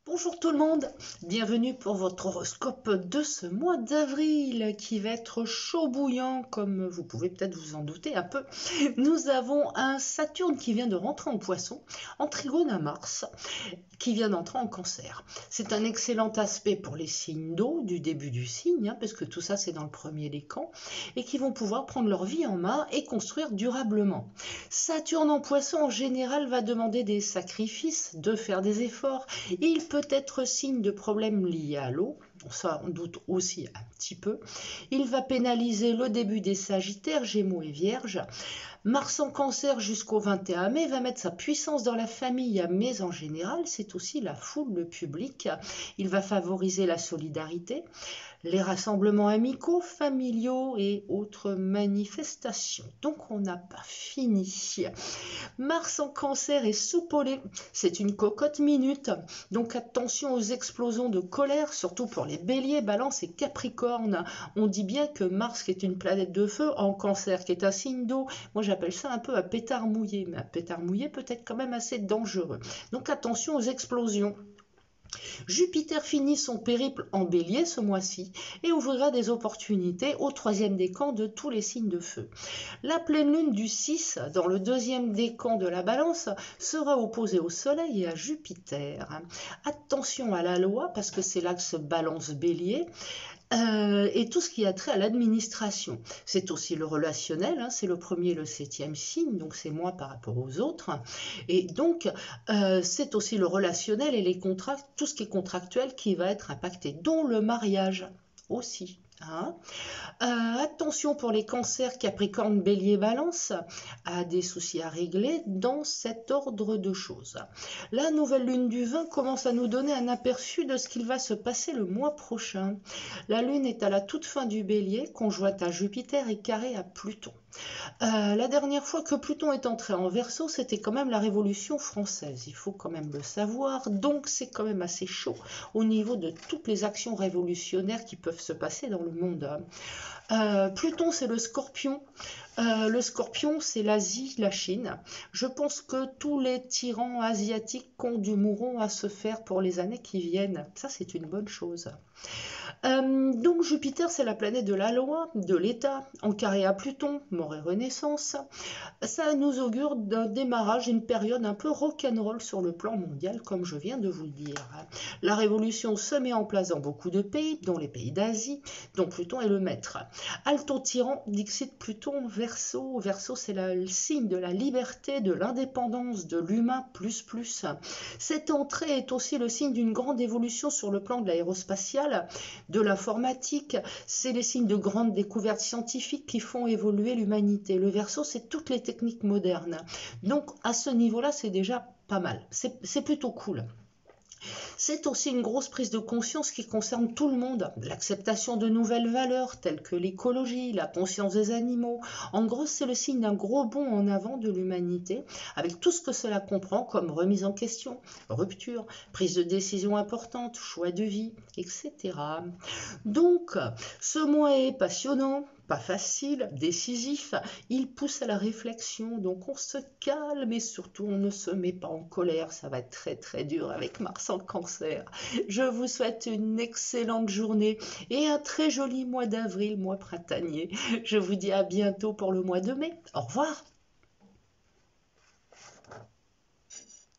Bonjour tout le monde, bienvenue pour votre horoscope de ce mois d'avril qui va être chaud bouillant comme vous pouvez peut-être vous en douter un peu. Nous avons un Saturne qui vient de rentrer en Poisson, en trigone à Mars, qui vient d'entrer en Cancer. C'est un excellent aspect pour les signes d'eau du début du signe, parce que tout ça c'est dans le premier décan, et qui vont pouvoir prendre leur vie en main et construire durablement. Saturne en Poisson en général va demander des sacrifices, de faire des efforts. Il peut être signe de problèmes liés à l'eau, ça on doute aussi un petit peu. Il va pénaliser le début des Sagittaires, Gémeaux et Vierges. Mars en Cancer jusqu'au 21 mai va mettre sa puissance dans la famille, mais en général c'est aussi la foule, le public. Il va favoriser la solidarité, les rassemblements amicaux, familiaux et autres manifestations. Donc on n'a pas fini. Mars en Cancer est soupolé, c'est une cocotte minute, donc attention aux explosions de colère, surtout pour les béliers, balances et capricornes. On dit bien que Mars, qui est une planète de feu, en Cancer, qui est un signe d'eau, moi j'appelle ça un peu un pétard mouillé, mais un pétard mouillé peut être quand même assez dangereux. Donc attention aux explosions. Jupiter finit son périple en bélier ce mois-ci et ouvrira des opportunités au troisième décan de tous les signes de feu. La pleine lune du 6 dans le deuxième décan de la balance sera opposée au soleil et à Jupiter. Attention à la loi parce que c'est l'axe balance bélier. Et tout ce qui a trait à l'administration. C'est aussi le relationnel, c'est le premier et le 7e signe, donc c'est moi par rapport aux autres. Et donc, c'est aussi le relationnel et les contrats, tout ce qui est contractuel qui va être impacté, dont le mariage aussi. Attention pour les cancers Capricorne, Bélier, Balance, à des soucis à régler dans cet ordre de choses. La nouvelle lune du 20 commence à nous donner un aperçu de ce qu'il va se passer le mois prochain. La lune est à la toute fin du Bélier, conjointe à Jupiter et carrée à Pluton. La dernière fois que Pluton est entré en Verseau, c'était quand même la Révolution française, il faut quand même le savoir, donc c'est quand même assez chaud au niveau de toutes les actions révolutionnaires qui peuvent se passer dans le monde. Pluton, c'est le Scorpion. Le Scorpion, c'est l'Asie, la Chine. Je pense que tous les tyrans asiatiques ont du mouron à se faire pour les années qui viennent. Ça, c'est une bonne chose. Donc Jupiter, c'est la planète de la loi, de l'État, en carré à Pluton, mort et renaissance. Ça nous augure d'un démarrage, une période un peu rock'n'roll sur le plan mondial, comme je viens de vous le dire. La révolution se met en place dans beaucoup de pays, dont les pays d'Asie, dont Pluton est le maître. Alto tyran, dixit Pluton, Verseau. Verseau, c'est le signe de la liberté, de l'indépendance, de l'humain, plus. Cette entrée est aussi le signe d'une grande évolution sur le plan de l'aérospatiale, de l'informatique. C'est les signes de grandes découvertes scientifiques qui font évoluer l'humanité. Le Verseau, c'est toutes les techniques modernes. Donc, à ce niveau-là, c'est déjà pas mal. C'est plutôt cool. C'est aussi une grosse prise de conscience qui concerne tout le monde, l'acceptation de nouvelles valeurs telles que l'écologie, la conscience des animaux. En gros, c'est le signe d'un gros bond en avant de l'humanité, avec tout ce que cela comprend comme remise en question, rupture, prise de décision importante, choix de vie, etc. Donc, ce mois est passionnant, pas facile, décisif, il pousse à la réflexion, donc on se calme et surtout on ne se met pas en colère, ça va être très dur avec Mars en Cancer. Je vous souhaite une excellente journée et un très joli mois d'avril, mois printanier. Je vous dis à bientôt pour le mois de mai. Au revoir.